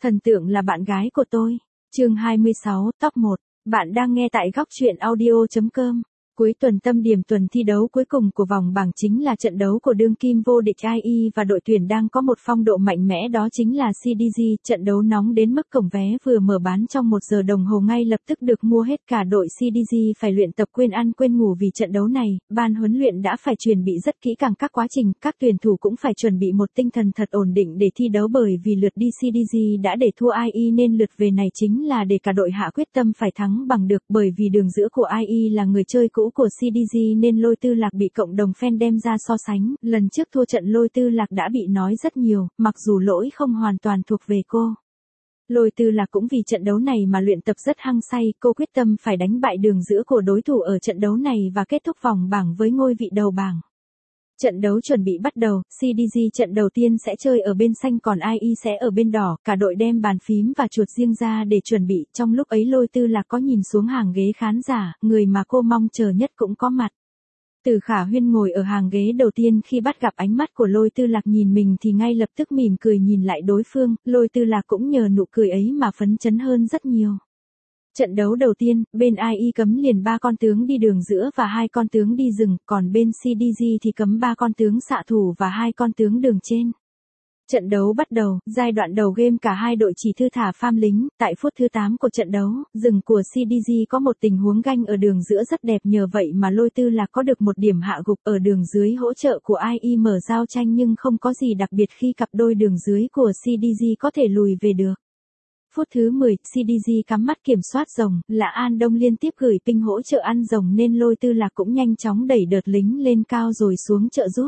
Thần tượng là bạn gái của tôi. Chương 26, top 1. Bạn đang nghe tại góc truyện audio.com. Cuối tuần tâm điểm tuần thi đấu cuối cùng của vòng bảng chính là trận đấu của đương kim vô địch IE và đội tuyển đang có một phong độ mạnh mẽ, đó chính là CDG. Trận đấu nóng đến mức cổng vé vừa mở bán trong 1 giờ đồng hồ ngay lập tức được mua hết, cả đội CDG phải luyện tập quên ăn quên ngủ vì trận đấu này. Ban huấn luyện đã phải chuẩn bị rất kỹ càng các quá trình, các tuyển thủ cũng phải chuẩn bị một tinh thần thật ổn định để thi đấu, bởi vì lượt đi CDG đã để thua IE nên lượt về này chính là để cả đội hạ quyết tâm phải thắng bằng được, bởi vì đường giữa của IE là người chơi cũ của CDG nên Lôi Tư Lạc bị cộng đồng fan đem ra so sánh. Lần trước thua trận Lôi Tư Lạc đã bị nói rất nhiều, mặc dù lỗi không hoàn toàn thuộc về cô. Lôi Tư Lạc cũng vì trận đấu này mà luyện tập rất hăng say, cô quyết tâm phải đánh bại đường giữa của đối thủ ở trận đấu này và kết thúc vòng bảng với ngôi vị đầu bảng. Trận đấu chuẩn bị bắt đầu, CDG trận đầu tiên sẽ chơi ở bên xanh còn IE sẽ ở bên đỏ, cả đội đem bàn phím và chuột riêng ra để chuẩn bị. Trong lúc ấy Lôi Tư Lạc có nhìn xuống hàng ghế khán giả, người mà cô mong chờ nhất cũng có mặt. Từ Khả Huyên ngồi ở hàng ghế đầu tiên, khi bắt gặp ánh mắt của Lôi Tư Lạc nhìn mình thì ngay lập tức mỉm cười nhìn lại đối phương, Lôi Tư Lạc cũng nhờ nụ cười ấy mà phấn chấn hơn rất nhiều. Trận đấu đầu tiên, bên IE cấm liền 3 con tướng đi đường giữa và 2 con tướng đi rừng, còn bên CDG thì cấm 3 con tướng xạ thủ và 2 con tướng đường trên. Trận đấu bắt đầu, giai đoạn đầu game cả hai đội chỉ thư thả farm lính. Tại phút thứ 8 của trận đấu, rừng của CDG có một tình huống ganh ở đường giữa rất đẹp, nhờ vậy mà Lôi Tư Lạc có được một điểm hạ gục. Ở đường dưới hỗ trợ của IE mở giao tranh nhưng không có gì đặc biệt khi cặp đôi đường dưới của CDG có thể lùi về được. Phút thứ 10, CDG cắm mắt kiểm soát rồng, là An Đông liên tiếp gửi ping hỗ trợ ăn rồng nên Lôi Tư Lạc cũng nhanh chóng đẩy đợt lính lên cao rồi xuống trợ giúp.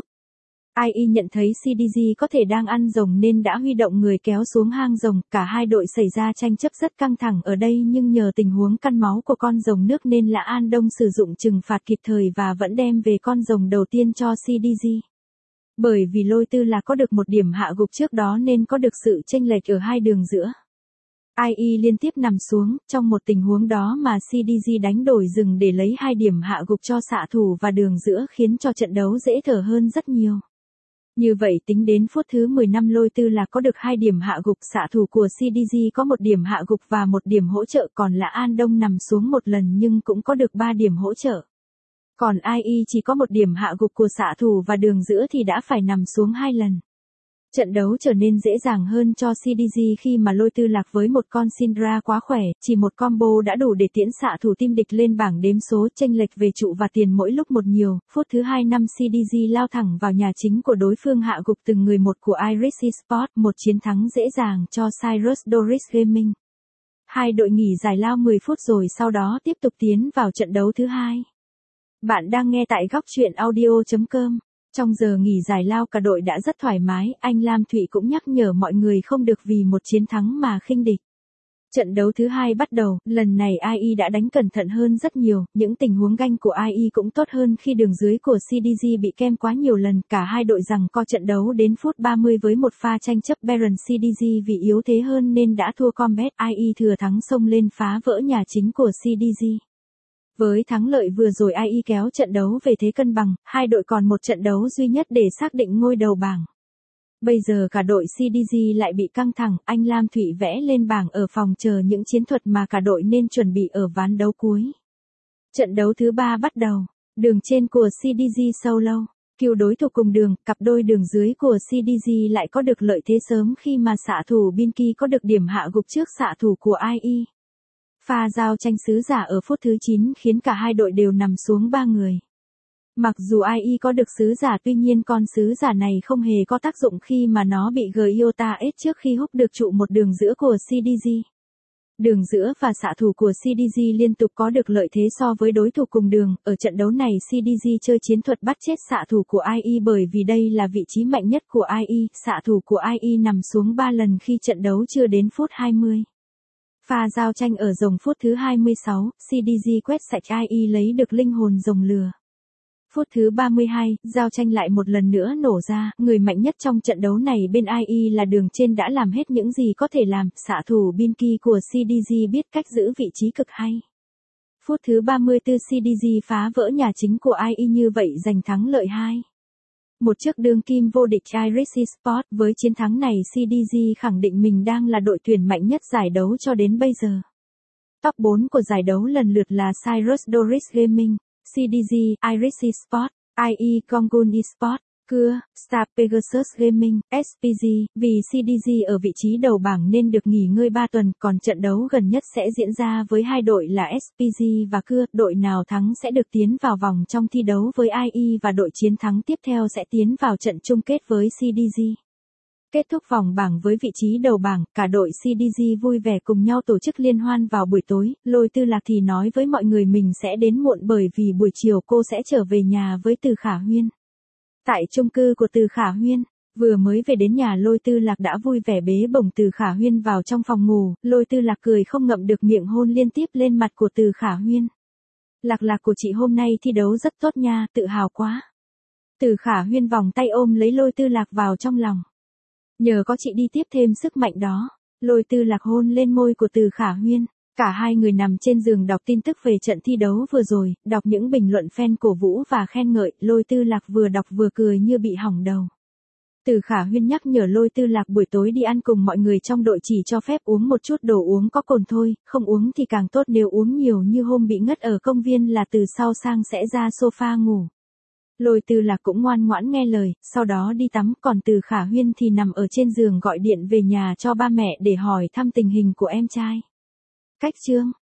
IE nhận thấy CDG có thể đang ăn rồng nên đã huy động người kéo xuống hang rồng, cả hai đội xảy ra tranh chấp rất căng thẳng ở đây, nhưng nhờ tình huống căn máu của con rồng nước nên là An Đông sử dụng trừng phạt kịp thời và vẫn đem về con rồng đầu tiên cho CDG. Bởi vì Lôi Tư Lạc có được một điểm hạ gục trước đó nên có được sự chênh lệch ở hai đường giữa. IE liên tiếp nằm xuống, trong một tình huống đó mà CDG đánh đổi rừng để lấy 2 điểm hạ gục cho xạ thủ và đường giữa, khiến cho trận đấu dễ thở hơn rất nhiều. Như vậy tính đến phút thứ 15 Lôi Tư Lạc có được 2 điểm hạ gục, xạ thủ của CDG có 1 điểm hạ gục và 1 điểm hỗ trợ, còn là An Đông nằm xuống 1 lần nhưng cũng có được 3 điểm hỗ trợ. Còn IE chỉ có 1 điểm hạ gục của xạ thủ và đường giữa thì đã phải nằm xuống 2 lần. Trận đấu trở nên dễ dàng hơn cho CDG khi mà Lôi Tư Lạc với một con Syndra quá khỏe, chỉ một combo đã đủ để tiễn xạ thủ team địch lên bảng đếm số, chênh lệch về trụ và tiền mỗi lúc một nhiều. Phút thứ 2 năm CDG lao thẳng vào nhà chính của đối phương, hạ gục từng người một của Iris Esports, một chiến thắng dễ dàng cho Cyrus Doris Gaming. Hai đội nghỉ giải lao 10 phút rồi sau đó tiếp tục tiến vào trận đấu thứ hai. Bạn đang nghe tại góc truyện audio.com. Trong giờ nghỉ giải lao cả đội đã rất thoải mái, anh Lam Thụy cũng nhắc nhở mọi người không được vì một chiến thắng mà khinh địch. Trận đấu thứ hai bắt đầu, lần này IE đã đánh cẩn thận hơn rất nhiều, những tình huống ganh của IE cũng tốt hơn khi đường dưới của CDG bị kem quá nhiều lần. Cả hai đội giằng co trận đấu đến phút 30 với một pha tranh chấp, Baron CDG vì yếu thế hơn nên đã thua combat, IE thừa thắng xông lên phá vỡ nhà chính của CDG. Với thắng lợi vừa rồi IE kéo trận đấu về thế cân bằng, hai đội còn một trận đấu duy nhất để xác định ngôi đầu bảng. Bây giờ cả đội CDG lại bị căng thẳng, anh Lam Thụy vẽ lên bảng ở phòng chờ những chiến thuật mà cả đội nên chuẩn bị ở ván đấu cuối. Trận đấu thứ 3 bắt đầu, đường trên của CDG solo, cứu đối thủ cùng đường, cặp đôi đường dưới của CDG lại có được lợi thế sớm khi mà xạ thủ Binky có được điểm hạ gục trước xạ thủ của IE. Pha giao tranh sứ giả ở phút thứ 9 khiến cả hai đội đều nằm xuống 3 người. Mặc dù IE có được sứ giả, tuy nhiên con sứ giả này không hề có tác dụng khi mà nó bị Giota ép trước khi húc được trụ một đường giữa của CDG. Đường giữa và xạ thủ của CDG liên tục có được lợi thế so với đối thủ cùng đường. Ở trận đấu này CDG chơi chiến thuật bắt chết xạ thủ của IE bởi vì đây là vị trí mạnh nhất của IE. Xạ thủ của IE nằm xuống 3 lần khi trận đấu chưa đến phút 20. Pha giao tranh ở rồng phút thứ 26, CDG quét sạch IE lấy được linh hồn rồng lừa. Phút thứ 32, giao tranh lại một lần nữa nổ ra, người mạnh nhất trong trận đấu này bên IE là đường trên đã làm hết những gì có thể làm, xạ thủ Binky của CDG biết cách giữ vị trí cực hay. Phút thứ 34 CDG phá vỡ nhà chính của IE, như vậy giành thắng lợi 2-1. Một chức đương kim vô địch Irish Sport, với chiến thắng này CDG khẳng định mình đang là đội tuyển mạnh nhất giải đấu cho đến bây giờ. Top 4 của giải đấu lần lượt là Cyrus Doris Gaming, CDG, Irish Sport, IE Kongun Esport, Cưa, Star Pegasus Gaming, SPG, vì CDG ở vị trí đầu bảng nên được nghỉ ngơi 3 tuần, còn trận đấu gần nhất sẽ diễn ra với hai đội là SPG và Cưa, đội nào thắng sẽ được tiến vào vòng trong thi đấu với IE và đội chiến thắng tiếp theo sẽ tiến vào trận chung kết với CDG. Kết thúc vòng bảng với vị trí đầu bảng, cả đội CDG vui vẻ cùng nhau tổ chức liên hoan vào buổi tối, Lôi Tư Lạc thì nói với mọi người mình sẽ đến muộn bởi vì buổi chiều cô sẽ trở về nhà với Từ Khả Huyên. Tại chung cư của Từ Khả Huyên, vừa mới về đến nhà Lôi Tư Lạc đã vui vẻ bế bổng Từ Khả Huyên vào trong phòng ngủ, Lôi Tư Lạc cười không ngậm được miệng hôn liên tiếp lên mặt của Từ Khả Huyên. Lạc Lạc của chị hôm nay thi đấu rất tốt nha, tự hào quá. Từ Khả Huyên vòng tay ôm lấy Lôi Tư Lạc vào trong lòng. Nhờ có chị đi tiếp thêm sức mạnh đó. Lôi Tư Lạc hôn lên môi của Từ Khả Huyên. Cả hai người nằm trên giường đọc tin tức về trận thi đấu vừa rồi, đọc những bình luận fan cổ vũ và khen ngợi, Lôi Tư Lạc vừa đọc vừa cười như bị hỏng đầu. Từ Khả Huyên nhắc nhở Lôi Tư Lạc buổi tối đi ăn cùng mọi người trong đội chỉ cho phép uống một chút đồ uống có cồn thôi, không uống thì càng tốt, nếu uống nhiều như hôm bị ngất ở công viên là từ sau sang sẽ ra sofa ngủ. Lôi Tư Lạc cũng ngoan ngoãn nghe lời, sau đó đi tắm, còn Từ Khả Huyên thì nằm ở trên giường gọi điện về nhà cho ba mẹ để hỏi thăm tình hình của em trai. Cách chương